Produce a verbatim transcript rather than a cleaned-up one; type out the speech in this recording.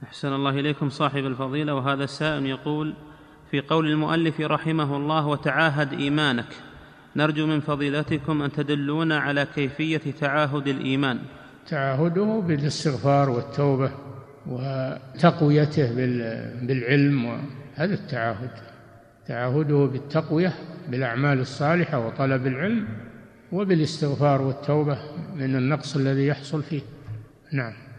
أحسن الله إليكم صاحب الفضيلة. وهذا السائل يقول: في قول المؤلف رحمه الله: وتعاهد إيمانك، نرجو من فضيلتكم أن تدلونا على كيفية تعاهد الإيمان. تعاهده بالاستغفار والتوبة وتقويته بالعلم، وهذا التعاهد. تعاهده بالتقوية بالأعمال الصالحة وطلب العلم، وبالاستغفار والتوبة من النقص الذي يحصل فيه. نعم.